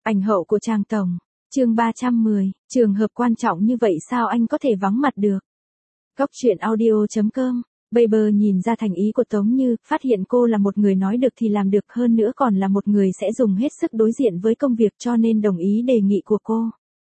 Ảnh hậu của Tràng Tổng. Chương 310, trường hợp quan trọng như vậy sao anh có thể vắng mặt được? Góc truyện audio.com. Bieber nhìn ra thành ý của Tống Như, phát hiện cô là một người nói được thì làm được, hơn nữa còn là một người sẽ dùng hết sức đối diện với công việc, cho nên đồng ý đề nghị của cô.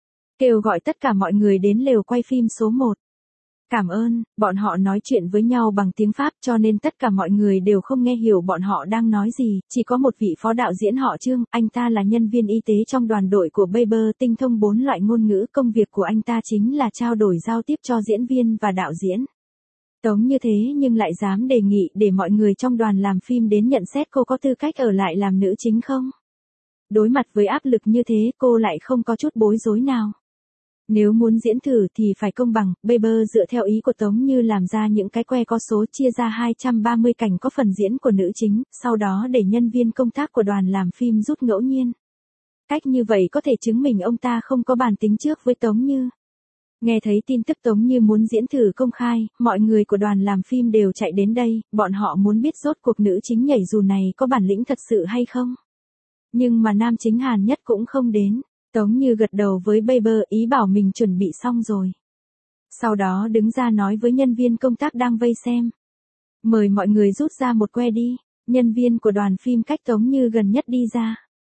Kêu gọi tất cả mọi người đến lều quay phim số 1. Cảm ơn, bọn họ nói chuyện với nhau bằng tiếng Pháp cho nên tất cả mọi người đều không nghe hiểu bọn họ đang nói gì, chỉ có một vị phó đạo diễn họ Trương, anh ta là nhân viên y tế trong đoàn đội của Bieber, tinh thông 4 loại ngôn ngữ, công việc của anh ta chính là trao đổi giao tiếp cho diễn viên và đạo diễn. Tống Như thế nhưng lại dám đề nghị để mọi người trong đoàn làm phim đến nhận xét cô có tư cách ở lại làm nữ chính không? Đối mặt với áp lực như thế cô lại không có chút bối rối nào. Nếu muốn diễn thử thì phải công bằng, Bieber dựa theo ý của Tống Như làm ra những cái que có số, chia ra 230 cảnh có phần diễn của nữ chính, sau đó để nhân viên công tác của đoàn làm phim rút ngẫu nhiên. Cách như vậy có thể chứng minh ông ta không có bàn tính trước với Tống Như. Nghe thấy tin tức Tống Như muốn diễn thử công khai, mọi người của đoàn làm phim đều chạy đến đây, bọn họ muốn biết rốt cuộc nữ chính nhảy dù này có bản lĩnh thật sự hay không. Nhưng mà nam chính Hàn Nhất cũng không đến. Tống Như gật đầu với Bieber, ý bảo mình chuẩn bị xong rồi. Sau đó đứng ra nói với nhân viên công tác đang vây xem. Mời mọi người rút ra một que đi, nhân viên của đoàn phim cách Tống Như gần nhất đi ra.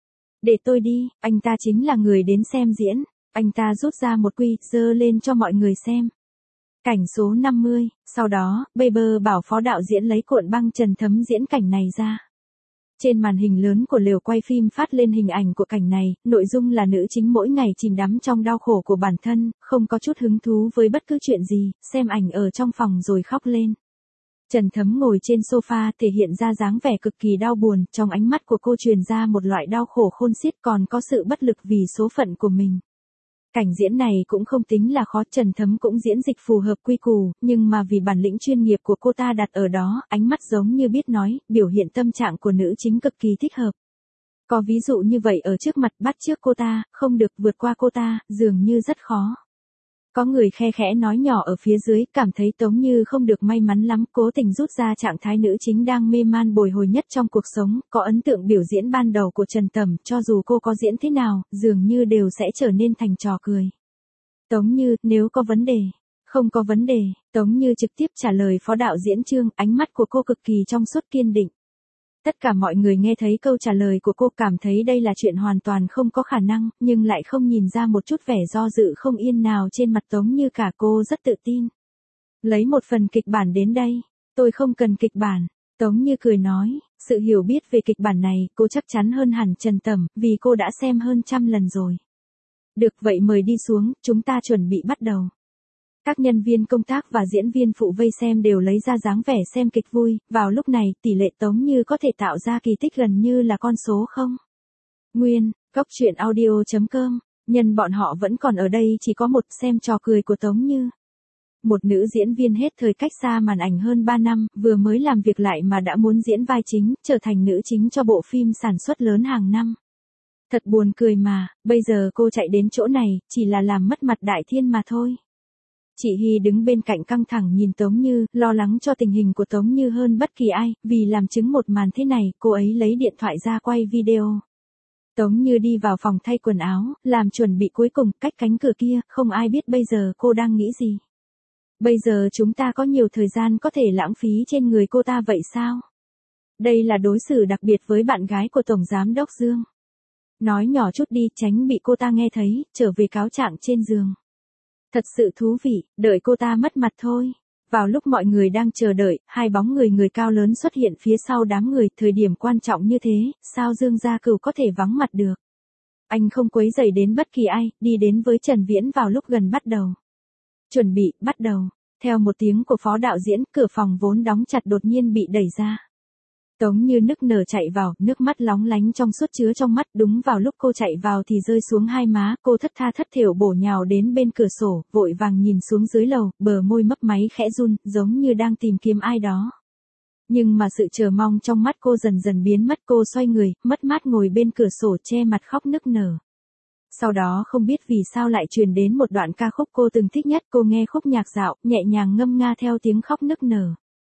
Để tôi đi, anh ta chính là người đến xem diễn, anh ta rút ra một quy, giơ lên cho mọi người xem. Cảnh số 50, sau đó, Bieber bảo phó đạo diễn lấy cuộn băng Trần Thấm diễn cảnh này ra. Trên màn hình lớn của lều quay phim phát lên hình ảnh của cảnh này, nội dung là nữ chính mỗi ngày chìm đắm trong đau khổ của bản thân, không có chút hứng thú với bất cứ chuyện gì, xem ảnh ở trong phòng rồi khóc lên. Trần Thấm ngồi trên sofa thể hiện ra dáng vẻ cực kỳ đau buồn, trong ánh mắt của cô truyền ra một loại đau khổ khôn xiết, còn có sự bất lực vì số phận của mình. Cảnh diễn này cũng không tính là khó, Trần Thấm cũng diễn dịch phù hợp quy củ, nhưng mà vì bản lĩnh chuyên nghiệp của cô ta đặt ở đó, ánh mắt giống như biết nói, biểu hiện tâm trạng của nữ chính cực kỳ thích hợp. Có ví dụ như vậy ở trước mặt, bắt chước cô ta, không được vượt qua cô ta, dường như rất khó. Có người khe khẽ nói nhỏ ở phía dưới, cảm thấy Tống Như không được may mắn lắm, cố tình rút ra trạng thái nữ chính đang mê man bồi hồi nhất trong cuộc sống, có ấn tượng biểu diễn ban đầu của Trần Tầm, cho dù cô có diễn thế nào, dường như đều sẽ trở nên thành trò cười. Tống Như, nếu có vấn đề. Không có vấn đề, Tống Như trực tiếp trả lời phó đạo diễn Trương, ánh mắt của cô cực kỳ trong suốt kiên định. Tất cả mọi người nghe thấy câu trả lời của cô cảm thấy đây là chuyện hoàn toàn không có khả năng, nhưng lại không nhìn ra một chút vẻ do dự không yên nào trên mặt Tống Như cả, cô rất tự tin. Lấy một phần kịch bản đến đây, tôi không cần kịch bản. Tống Như cười nói, sự hiểu biết về kịch bản này, cô chắc chắn hơn hẳn Trần Tầm, vì cô đã xem hơn 100 lần rồi. Được vậy mời đi xuống, chúng ta chuẩn bị bắt đầu. Các nhân viên công tác và diễn viên phụ vây xem đều lấy ra dáng vẻ xem kịch vui, vào lúc này tỷ lệ Tống Như có thể tạo ra kỳ tích gần như là con số không. Nguyên, góc truyện audio.com, nhân bọn họ vẫn còn ở đây chỉ có một, xem trò cười của Tống Như. Một nữ diễn viên hết thời cách xa màn ảnh hơn 3 năm, vừa mới làm việc lại mà đã muốn diễn vai chính, trở thành nữ chính cho bộ phim sản xuất lớn hàng năm. Thật buồn cười mà, bây giờ cô chạy đến chỗ này, chỉ là làm mất mặt đại thiên mà thôi. Chị Hy đứng bên cạnh căng thẳng nhìn Tống Như, lo lắng cho tình hình của Tống Như hơn bất kỳ ai, vì làm chứng một màn thế này, cô ấy lấy điện thoại ra quay video. Tống Như đi vào phòng thay quần áo, làm chuẩn bị cuối cùng, cách cánh cửa kia, không ai biết bây giờ cô đang nghĩ gì. Bây giờ chúng ta có nhiều thời gian có thể lãng phí trên người cô ta vậy sao? Đây là đối xử đặc biệt với bạn gái của Tổng Giám Đốc Dương. Nói nhỏ chút đi, tránh bị cô ta nghe thấy, trở về cáo trạng trên giường. Thật sự thú vị, đợi cô ta mất mặt thôi. Vào lúc mọi người đang chờ đợi, hai bóng người cao lớn xuất hiện phía sau đám người, thời điểm quan trọng như thế, sao Dương Gia Cửu có thể vắng mặt được. Anh không quấy rầy đến bất kỳ ai, đi đến với Trần Viễn vào lúc gần bắt đầu. Chuẩn bị, bắt đầu. Theo một tiếng của phó đạo diễn, cửa phòng vốn đóng chặt đột nhiên bị đẩy ra. Tống Như nức nở chạy vào, nước mắt lóng lánh trong suốt chứa trong mắt, đúng vào lúc cô chạy vào thì rơi xuống hai má, cô thất tha thất thểu bổ nhào đến bên cửa sổ, vội vàng nhìn xuống dưới lầu, bờ môi mấp máy khẽ run, giống như đang tìm kiếm ai đó. Nhưng mà sự chờ mong trong mắt cô dần dần biến mất, cô xoay người, mất mát ngồi bên cửa sổ che mặt khóc nức nở. Sau đó không biết vì sao lại truyền đến một đoạn ca khúc cô từng thích nhất, cô nghe khúc nhạc dạo, nhẹ nhàng ngâm nga theo tiếng khóc nức nở.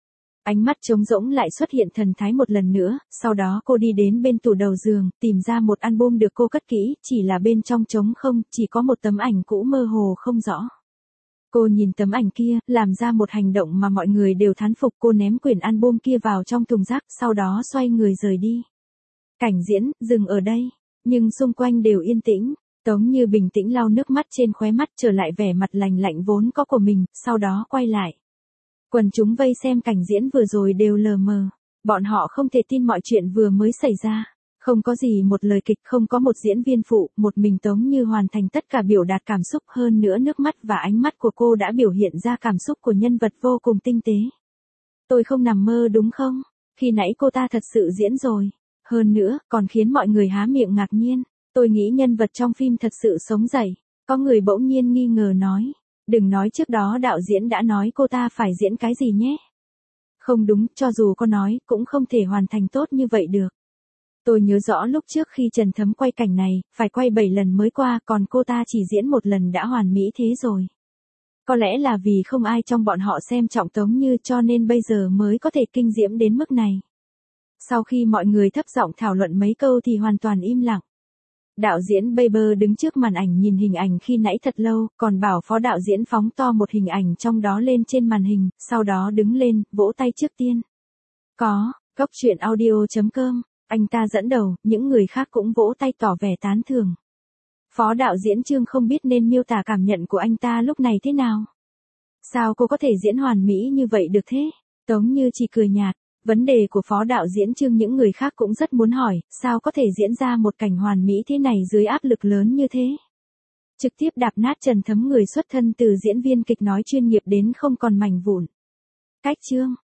Ánh mắt trống rỗng lại xuất hiện thần thái một lần nữa, sau đó cô đi đến bên tủ đầu giường, tìm ra một album được cô cất kỹ, chỉ là bên trong trống không, chỉ có một tấm ảnh cũ mơ hồ không rõ. Cô nhìn tấm ảnh kia, làm ra một hành động mà mọi người đều thán phục, cô ném quyển album kia vào trong thùng rác, sau đó xoay người rời đi. Cảnh diễn, dừng ở đây, nhưng xung quanh đều yên tĩnh. Tống Như bình tĩnh lau nước mắt trên khóe mắt, trở lại vẻ mặt lành lạnh vốn có của mình, sau đó quay lại. Quần chúng vây xem cảnh diễn vừa rồi đều lờ mờ. Bọn họ không thể tin mọi chuyện vừa mới xảy ra. Không có gì một lời kịch, không có một diễn viên phụ, một mình Tống Như hoàn thành tất cả biểu đạt cảm xúc, hơn nữa nước mắt và ánh mắt của cô đã biểu hiện ra cảm xúc của nhân vật vô cùng tinh tế. Tôi không nằm mơ đúng không? Khi nãy cô ta thật sự diễn rồi. Hơn nữa, còn khiến mọi người há miệng ngạc nhiên. Tôi nghĩ nhân vật trong phim thật sự sống dậy. Có người bỗng nhiên nghi ngờ nói. Đừng nói trước đó đạo diễn đã nói cô ta phải diễn cái gì nhé. Không đúng, cho dù có nói, cũng không thể hoàn thành tốt như vậy được. Tôi nhớ rõ lúc trước khi Trần Thấm quay cảnh này, phải quay 7 lần mới qua, còn cô ta chỉ diễn một lần đã hoàn mỹ thế rồi. Có lẽ là vì không ai trong bọn họ xem trọng Tống Như cho nên bây giờ mới có thể kinh diễm đến mức này. Sau khi mọi người thấp giọng thảo luận mấy câu thì hoàn toàn im lặng. Đạo diễn Bieber đứng trước màn ảnh nhìn hình ảnh khi nãy thật lâu, còn bảo phó đạo diễn phóng to một hình ảnh trong đó lên trên màn hình, sau đó đứng lên, vỗ tay trước tiên. Góc truyện audio.com, anh ta dẫn đầu, những người khác cũng vỗ tay tỏ vẻ tán thưởng. Phó đạo diễn Trương không biết nên miêu tả cảm nhận của anh ta lúc này thế nào. Sao cô có thể diễn hoàn mỹ như vậy được thế? Tống Như chỉ cười nhạt. Vấn đề của phó đạo diễn Trương những người khác cũng rất muốn hỏi, sao có thể diễn ra một cảnh hoàn mỹ thế này dưới áp lực lớn như thế? Trực tiếp đạp nát Trần Thấm, người xuất thân từ diễn viên kịch nói chuyên nghiệp đến không còn mảnh vụn. Cách chương